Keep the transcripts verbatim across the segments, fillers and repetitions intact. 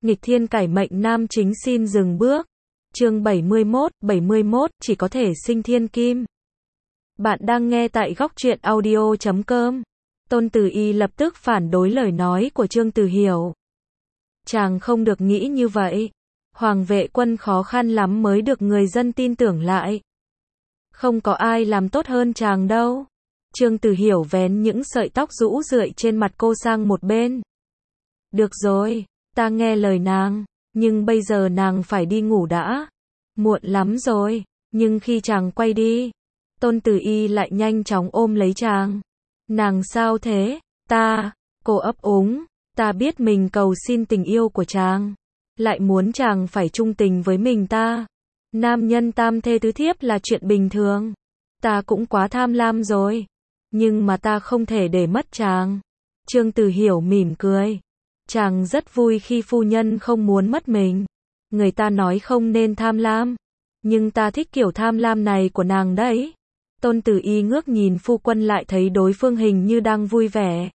Nghịch thiên cải mệnh nam chính xin dừng bước. Chương bảy mươi mốt, bảy mươi mốt, chỉ có thể sinh thiên kim. Bạn đang nghe tại góc truyện audio chấm com. Tôn Tử Y lập tức phản đối lời nói của Trương Từ Hiểu. Chàng không được nghĩ như vậy. Hoàng vệ quân khó khăn lắm mới được người dân tin tưởng lại. Không có ai làm tốt hơn chàng đâu. Trương Từ Hiểu vén những sợi tóc rũ rượi trên mặt cô sang một bên. Được rồi, ta nghe lời nàng, nhưng bây giờ nàng phải đi ngủ đã. Muộn lắm rồi, nhưng khi chàng quay đi, Tôn Tử Y lại nhanh chóng ôm lấy chàng. Nàng sao thế? Ta, cô ấp úng, ta biết mình cầu xin tình yêu của chàng, lại muốn chàng phải trung tình với mình ta. Nam nhân tam thê tứ thiếp là chuyện bình thường. Ta cũng quá tham lam rồi, nhưng mà ta không thể để mất chàng. Trương Từ Hiểu mỉm cười. Chàng rất vui khi phu nhân không muốn mất mình. Người ta nói không nên tham lam, nhưng ta thích kiểu tham lam này của nàng đấy. Tôn Tử Y ngước nhìn phu quân lại thấy đối phương hình như đang vui vẻ.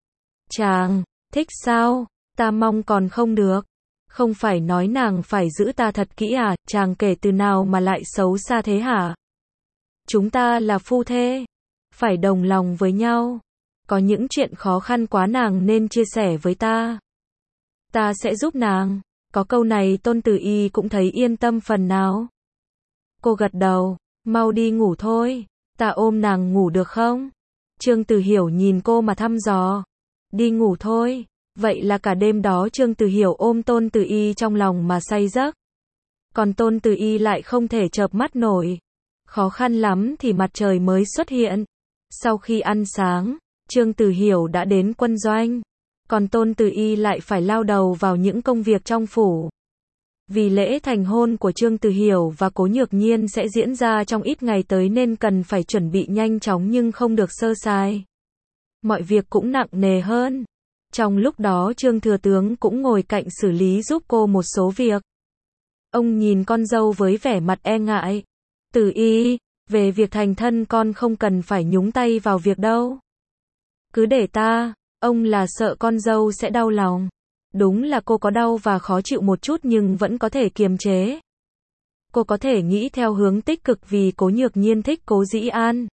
Chàng, thích sao? Ta mong còn không được. Không phải nói nàng phải giữ ta thật kỹ à? Chàng kể từ nào mà lại xấu xa thế hả? Chúng ta là phu thê, phải đồng lòng với nhau. Có những chuyện khó khăn quá nàng nên chia sẻ với ta. Ta sẽ giúp nàng. Có câu này Tôn Tử Y cũng thấy yên tâm phần nào. Cô gật đầu, mau đi ngủ thôi. Ta ôm nàng ngủ được không? Trương Từ Hiểu nhìn cô mà thăm dò. Đi ngủ thôi. Vậy là cả đêm đó Trương Từ Hiểu ôm Tôn Tử Y trong lòng mà say giấc. Còn Tôn Tử Y lại không thể chợp mắt nổi. Khó khăn lắm thì mặt trời mới xuất hiện. Sau khi ăn sáng, Trương Từ Hiểu đã đến quân doanh. Còn Tôn Tử Y lại phải lao đầu vào những công việc trong phủ. Vì lễ thành hôn của Trương Từ Hiểu và Cố Nhược Nhiên sẽ diễn ra trong ít ngày tới nên cần phải chuẩn bị nhanh chóng nhưng không được sơ sài. Mọi việc cũng nặng nề hơn. Trong lúc đó Trương Thừa Tướng cũng ngồi cạnh xử lý giúp cô một số việc. Ông nhìn con dâu với vẻ mặt e ngại. Tử Y, về việc thành thân con không cần phải nhúng tay vào việc đâu. Cứ để ta. Ông là sợ con dâu sẽ đau lòng. Đúng là cô có đau và khó chịu một chút nhưng vẫn có thể kiềm chế. Cô có thể nghĩ theo hướng tích cực vì Cố Nhược Nhiên thích Cố Dĩ An.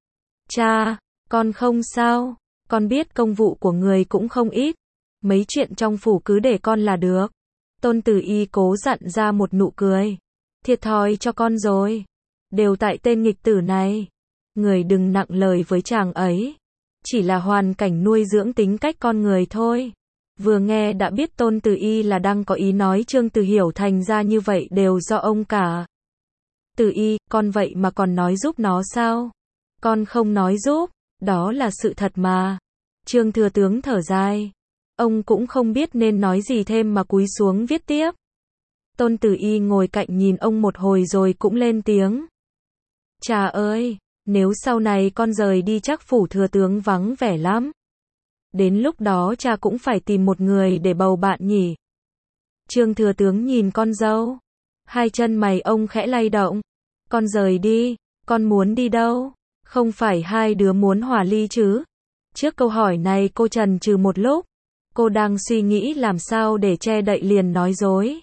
Cha, con không sao. Con biết công vụ của người cũng không ít. Mấy chuyện trong phủ cứ để con là được. Tôn Tử Y cố dặn ra một nụ cười. Thiệt thòi cho con rồi. Đều tại tên nghịch tử này. Người đừng nặng lời với chàng ấy. Chỉ là hoàn cảnh nuôi dưỡng tính cách con người thôi. Vừa nghe đã biết Tôn Tử Y là đang có ý nói Trương Từ Hiểu thành ra như vậy đều do ông cả. Tử Y, con vậy mà còn nói giúp nó sao? Con không nói giúp, đó là sự thật mà. Trương Thừa Tướng thở dài. Ông cũng không biết nên nói gì thêm mà cúi xuống viết tiếp. Tôn Tử Y ngồi cạnh nhìn ông một hồi rồi cũng lên tiếng. Cha ơi! Nếu sau này con rời đi chắc phủ thừa tướng vắng vẻ lắm. Đến lúc đó cha cũng phải tìm một người để bầu bạn nhỉ. Trương Thừa Tướng nhìn con dâu. Hai chân mày ông khẽ lay động. Con rời đi, con muốn đi đâu? Không phải hai đứa muốn hòa ly chứ? Trước câu hỏi này cô chần chừ một lúc. Cô đang suy nghĩ làm sao để che đậy liền nói dối.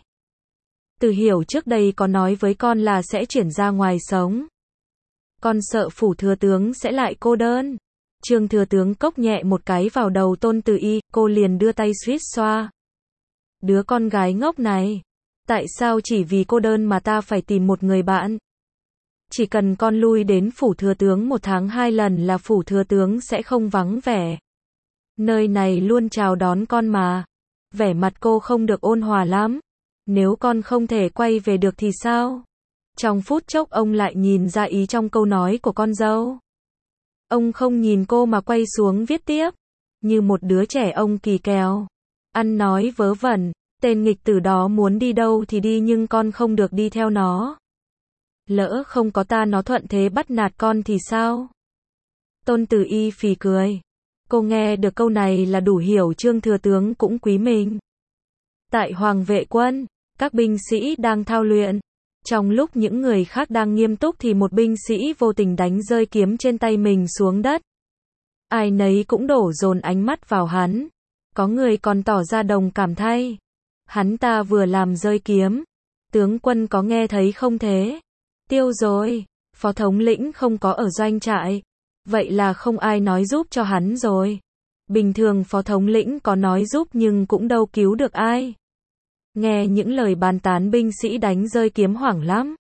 Từ Hiểu trước đây có nói với con là sẽ chuyển ra ngoài sống. Con sợ phủ thừa tướng sẽ lại cô đơn. Trương Thừa Tướng cốc nhẹ một cái vào đầu Tôn Tử Y, cô liền đưa tay suýt xoa. Đứa con gái ngốc này. Tại sao chỉ vì cô đơn mà ta phải tìm một người bạn? Chỉ cần con lui đến phủ thừa tướng một tháng hai lần là phủ thừa tướng sẽ không vắng vẻ. Nơi này luôn chào đón con mà. Vẻ mặt cô không được ôn hòa lắm. Nếu con không thể quay về được thì sao? Trong phút chốc ông lại nhìn ra ý trong câu nói của con dâu. Ông không nhìn cô mà quay xuống viết tiếp. Như một đứa trẻ ông kỳ kèo. Ăn nói vớ vẩn. Tên nghịch tử đó muốn đi đâu thì đi nhưng con không được đi theo nó. Lỡ không có ta nó thuận thế bắt nạt con thì sao? Tôn Tử Y phì cười. Cô nghe được câu này là đủ hiểu Trương Thừa Tướng cũng quý mình. Tại Hoàng vệ quân, các binh sĩ đang thao luyện. Trong lúc những người khác đang nghiêm túc thì một binh sĩ vô tình đánh rơi kiếm trên tay mình xuống đất. Ai nấy cũng đổ dồn ánh mắt vào hắn. Có người còn tỏ ra đồng cảm thay. Hắn ta vừa làm rơi kiếm. Tướng quân có nghe thấy không thế? Tiêu rồi. Phó thống lĩnh không có ở doanh trại. Vậy là không ai nói giúp cho hắn rồi. Bình thường phó thống lĩnh có nói giúp nhưng cũng đâu cứu được ai. Nghe những lời bàn tán binh sĩ đánh rơi kiếm hoảng lắm.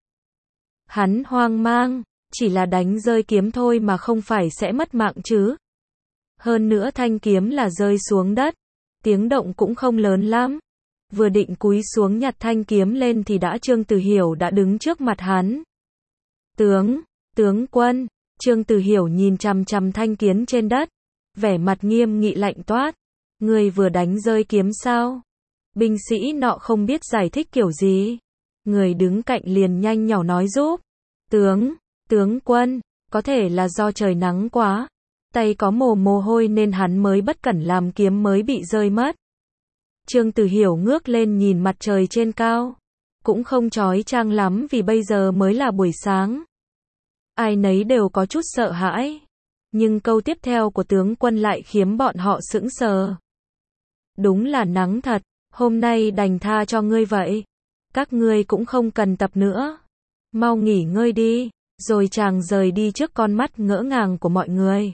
Hắn hoang mang, chỉ là đánh rơi kiếm thôi mà không phải sẽ mất mạng chứ. Hơn nữa thanh kiếm là rơi xuống đất, tiếng động cũng không lớn lắm. Vừa định cúi xuống nhặt thanh kiếm lên thì đã Trương Tử Hiểu đã đứng trước mặt hắn. Tướng, tướng quân, Trương Tử Hiểu nhìn chằm chằm thanh kiếm trên đất, vẻ mặt nghiêm nghị lạnh toát. Người vừa đánh rơi kiếm sao? Binh sĩ nọ không biết giải thích kiểu gì. Người đứng cạnh liền nhanh nhỏ nói giúp. Tướng, tướng quân, có thể là do trời nắng quá. Tay có mồ mồ hôi nên hắn mới bất cẩn làm kiếm mới bị rơi mất. Trương Tử Hiểu ngước lên nhìn mặt trời trên cao. Cũng không chói chang lắm vì bây giờ mới là buổi sáng. Ai nấy đều có chút sợ hãi. Nhưng câu tiếp theo của tướng quân lại khiến bọn họ sững sờ. Đúng là nắng thật, hôm nay đành tha cho ngươi vậy. Các ngươi cũng không cần tập nữa. Mau nghỉ ngơi đi, rồi chàng rời đi trước con mắt ngỡ ngàng của mọi người.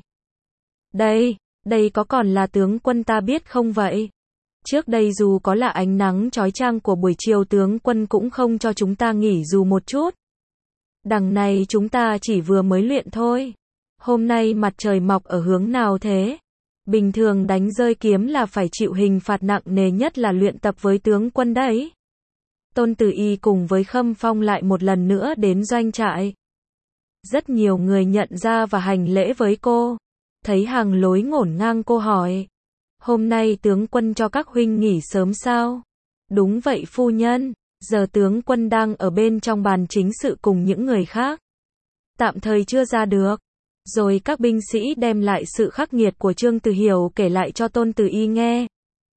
Đây, đây có còn là tướng quân ta biết không vậy? Trước đây dù có là ánh nắng chói chang của buổi chiều tướng quân cũng không cho chúng ta nghỉ dù một chút. Đằng này chúng ta chỉ vừa mới luyện thôi. Hôm nay mặt trời mọc ở hướng nào thế? Bình thường đánh rơi kiếm là phải chịu hình phạt nặng nề nhất là luyện tập với tướng quân đấy. Tôn Tử Y cùng với Khâm Phong lại một lần nữa đến doanh trại. Rất nhiều người nhận ra và hành lễ với cô. Thấy hàng lối ngổn ngang cô hỏi. Hôm nay tướng quân cho các huynh nghỉ sớm sao? Đúng vậy phu nhân, giờ tướng quân đang ở bên trong bàn chính sự cùng những người khác. Tạm thời chưa ra được. Rồi các binh sĩ đem lại sự khắc nghiệt của Trương Tử Hiểu kể lại cho Tôn Tử Y nghe.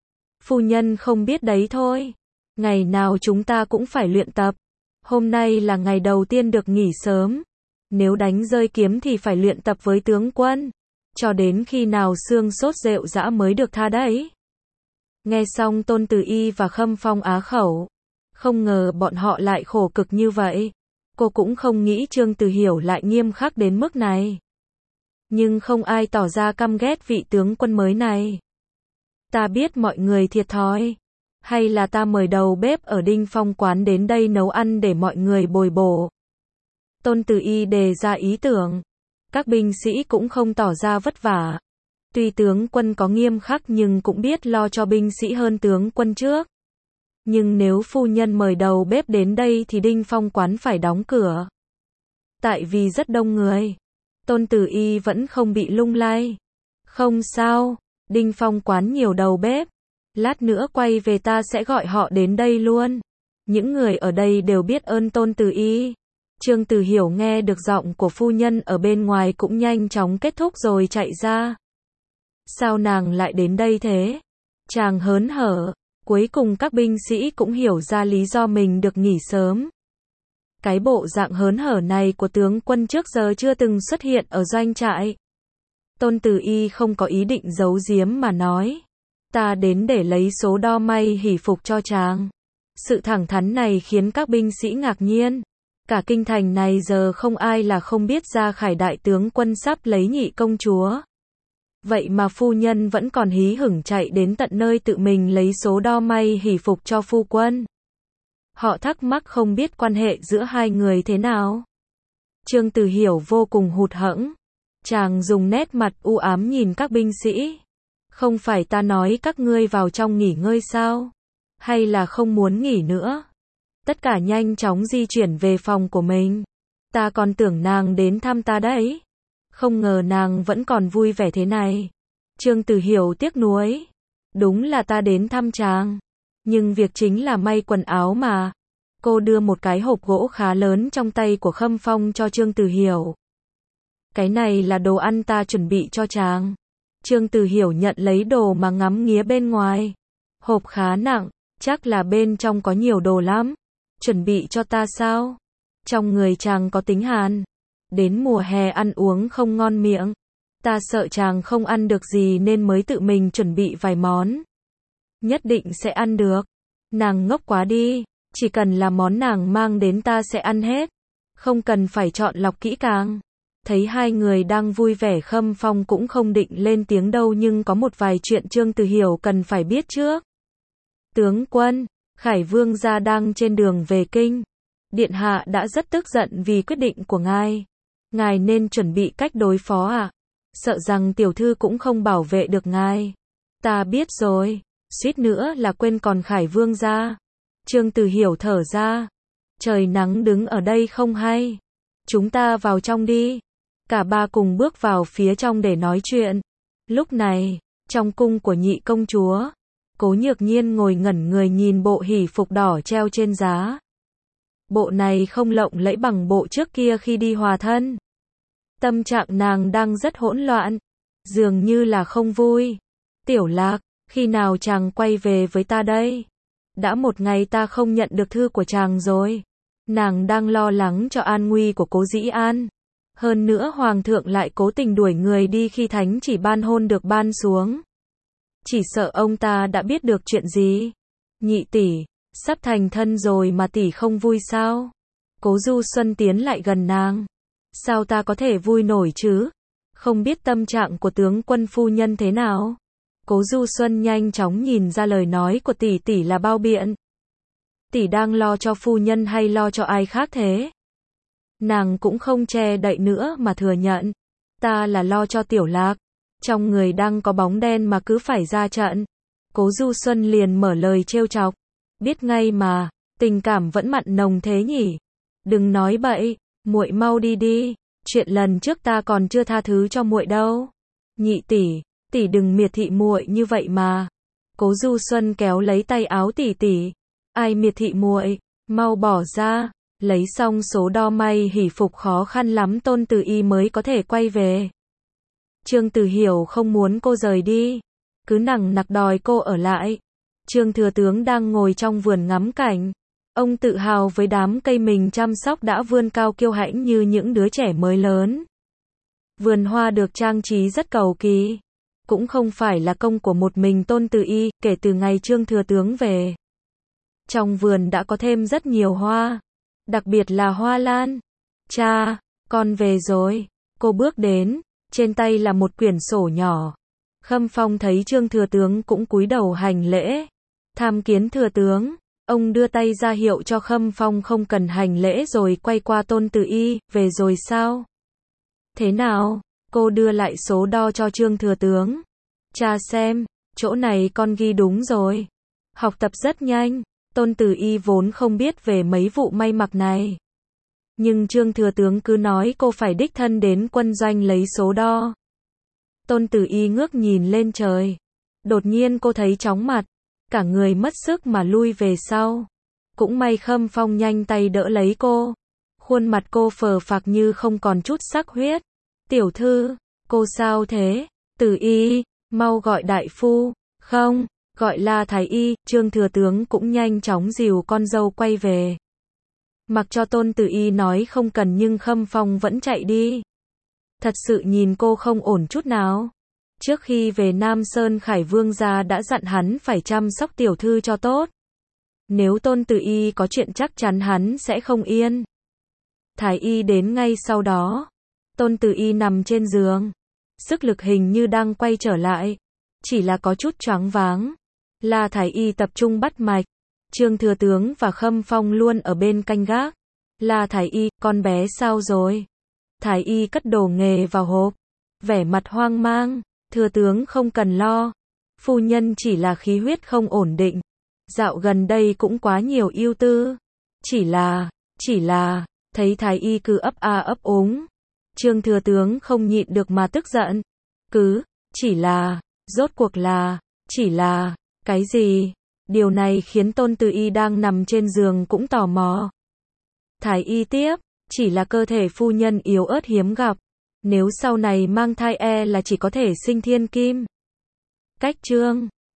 Phu nhân không biết đấy thôi. Ngày nào chúng ta cũng phải luyện tập. Hôm nay là ngày đầu tiên được nghỉ sớm. Nếu đánh rơi kiếm thì phải luyện tập với tướng quân. Cho đến khi nào xương sốt rệu rã mới được tha đấy. Nghe xong Tôn Tử Y và Khâm Phong á khẩu. Không ngờ bọn họ lại khổ cực như vậy. Cô cũng không nghĩ Trương Tử Hiểu lại nghiêm khắc đến mức này. Nhưng không ai tỏ ra căm ghét vị tướng quân mới này. Ta biết mọi người thiệt thòi. Hay là ta mời đầu bếp ở Đinh Phong quán đến đây nấu ăn để mọi người bồi bổ. Tôn Tử Y đề ra ý tưởng. Các binh sĩ cũng không tỏ ra vất vả. Tuy tướng quân có nghiêm khắc nhưng cũng biết lo cho binh sĩ hơn tướng quân trước. Nhưng nếu phu nhân mời đầu bếp đến đây thì Đinh Phong quán phải đóng cửa. Tại vì rất đông người. Tôn Tử Y vẫn không bị lung lay. Không sao, Đinh Phong quán nhiều đầu bếp. Lát nữa quay về ta sẽ gọi họ đến đây luôn. Những người ở đây đều biết ơn Tôn Tử Y. Trương Tử Hiểu nghe được giọng của phu nhân ở bên ngoài cũng nhanh chóng kết thúc rồi chạy ra. Sao nàng lại đến đây thế? Chàng hớn hở. Cuối cùng các binh sĩ cũng hiểu ra lý do mình được nghỉ sớm. Cái bộ dạng hớn hở này của tướng quân trước giờ chưa từng xuất hiện ở doanh trại. Tôn Tử Y không có ý định giấu giếm mà nói. Ta đến để lấy số đo may hỷ phục cho chàng. Sự thẳng thắn này khiến các binh sĩ ngạc nhiên. Cả kinh thành này giờ không ai là không biết Gia Khải đại tướng quân sắp lấy nhị công chúa. Vậy mà phu nhân vẫn còn hí hửng chạy đến tận nơi tự mình lấy số đo may hỷ phục cho phu quân. Họ thắc mắc không biết quan hệ giữa hai người thế nào. Trương Tử Hiểu vô cùng hụt hẫng. Chàng dùng nét mặt u ám nhìn các binh sĩ. Không phải ta nói các ngươi vào trong nghỉ ngơi sao? Hay là không muốn nghỉ nữa? Tất cả nhanh chóng di chuyển về phòng của mình. Ta còn tưởng nàng đến thăm ta đấy. Không ngờ nàng vẫn còn vui vẻ thế này. Trương Tử Hiểu tiếc nuối. Đúng là ta đến thăm chàng. Nhưng việc chính là may quần áo mà. Cô đưa một cái hộp gỗ khá lớn trong tay của Khâm Phong cho Trương Tử Hiểu. Cái này là đồ ăn ta chuẩn bị cho chàng. Trương Tử Hiểu nhận lấy đồ mà ngắm nghía bên ngoài. Hộp khá nặng, chắc là bên trong có nhiều đồ lắm. Chuẩn bị cho ta sao? Trong người chàng có tính hàn. Đến mùa hè ăn uống không ngon miệng. Ta sợ chàng không ăn được gì nên mới tự mình chuẩn bị vài món. Nhất định sẽ ăn được. Nàng ngốc quá đi, chỉ cần là món nàng mang đến ta sẽ ăn hết, không cần phải chọn lọc kỹ càng. Thấy hai người đang vui vẻ, Khâm Phong cũng không định lên tiếng đâu, nhưng có một vài chuyện Trương Từ Hiểu cần phải biết trước. Tướng quân, Khải Vương gia đang trên đường về kinh. Điện hạ đã rất tức giận vì quyết định của ngài. Ngài nên chuẩn bị cách đối phó ạ. À? Sợ rằng tiểu thư cũng không bảo vệ được ngài. Ta biết rồi, suýt nữa là quên còn Khải Vương gia. Trương Từ Hiểu thở ra. Trời nắng đứng ở đây không hay. Chúng ta vào trong đi. Cả ba cùng bước vào phía trong để nói chuyện. Lúc này, trong cung của nhị công chúa, Cố Nhược Nhiên ngồi ngẩn người nhìn bộ hỷ phục đỏ treo trên giá. Bộ này không lộng lẫy bằng bộ trước kia khi đi hòa thân. Tâm trạng nàng đang rất hỗn loạn, dường như là không vui. Tiểu Lạc, khi nào chàng quay về với ta đây? Đã một ngày ta không nhận được thư của chàng rồi. Nàng đang lo lắng cho an nguy của Cố Dĩ An. Hơn nữa hoàng thượng lại cố tình đuổi người đi khi thánh chỉ ban hôn được ban xuống. Chỉ sợ ông ta đã biết được chuyện gì. Nhị tỷ, sắp thành thân rồi mà tỷ không vui sao? Cố Du Xuân tiến lại gần nàng. Sao ta có thể vui nổi chứ? Không biết tâm trạng của tướng quân phu nhân thế nào? Cố Du Xuân nhanh chóng nhìn ra lời nói của tỷ tỷ là bao biện. Tỷ đang lo cho phu nhân hay lo cho ai khác thế? Nàng cũng không che đậy nữa mà thừa nhận. Ta là lo cho Tiểu Lạc. Trong người đang có bóng đen mà cứ phải ra trận. Cố Du Xuân liền mở lời trêu chọc. Biết ngay mà, tình cảm vẫn mặn nồng thế nhỉ? Đừng nói bậy, muội mau đi đi. Chuyện lần trước ta còn chưa tha thứ cho muội đâu. Nhị tỷ, tỷ đừng miệt thị muội như vậy mà. Cố Du Xuân kéo lấy tay áo tỷ tỷ. Ai miệt thị muội? Mau bỏ ra. Lấy xong số đo may hỷ phục khó khăn lắm Tôn Từ Y mới có thể quay về. Trương Từ Hiểu không muốn cô rời đi, cứ nằng nặc đòi cô ở lại. Trương Thừa Tướng đang ngồi trong vườn ngắm cảnh. Ông tự hào với đám cây mình chăm sóc đã vươn cao kiêu hãnh như những đứa trẻ mới lớn. Vườn hoa được trang trí rất cầu kỳ. Cũng không phải là công của một mình Tôn Từ Y, kể từ ngày Trương Thừa Tướng về. Trong vườn đã có thêm rất nhiều hoa. Đặc biệt là hoa lan. Cha, con về rồi. Cô bước đến, trên tay là một quyển sổ nhỏ. Khâm Phong thấy Trương Thừa Tướng cũng cúi đầu hành lễ. Tham kiến Thừa Tướng. Ông đưa tay ra hiệu cho Khâm Phong không cần hành lễ rồi quay qua Tôn Từ Y, về rồi sao? Thế nào? Cô đưa lại số đo cho Trương Thừa Tướng. Cha xem, chỗ này con ghi đúng rồi. Học tập rất nhanh. Tôn Từ Y vốn không biết về mấy vụ may mặc này. Nhưng Trương Thừa Tướng cứ nói cô phải đích thân đến quân doanh lấy số đo. Tôn Từ Y ngước nhìn lên trời. Đột nhiên cô thấy chóng mặt. Cả người mất sức mà lui về sau. Cũng may Khâm Phong nhanh tay đỡ lấy cô. Khuôn mặt cô phờ phạc như không còn chút sắc huyết. Tiểu thư, cô sao thế? Từ Y, mau gọi đại phu. Không, gọi là thái y. Trương Thừa Tướng cũng nhanh chóng dìu con dâu quay về. Mặc cho Tôn Từ Y nói không cần nhưng Khâm Phong vẫn chạy đi. Thật sự nhìn cô không ổn chút nào. Trước khi về Nam Sơn Khải Vương gia đã dặn hắn phải chăm sóc tiểu thư cho tốt. Nếu Tôn Từ Y có chuyện chắc chắn hắn sẽ không yên. Thái y đến ngay sau đó. Tôn Từ Y nằm trên giường. Sức lực hình như đang quay trở lại. Chỉ là có chút choáng váng. La Thái y tập trung bắt mạch. Trương Thừa Tướng và Khâm Phong luôn ở bên canh gác. La Thái y, con bé sao rồi? Thái y cất đồ nghề vào hộp. Vẻ mặt hoang mang. Thừa Tướng không cần lo. Phu nhân chỉ là khí huyết không ổn định. Dạo gần đây cũng quá nhiều ưu tư. Chỉ là, chỉ là, thấy Thái y cứ ấp a ấp úng. Trương Thừa Tướng không nhịn được mà tức giận. Cứ, chỉ là, rốt cuộc là, chỉ là, cái gì? Điều này khiến Tôn Từ Y đang nằm trên giường cũng tò mò. Thái y tiếp, chỉ là cơ thể phu nhân yếu ớt hiếm gặp. Nếu sau này mang thai e là chỉ có thể sinh thiên kim. Cách chương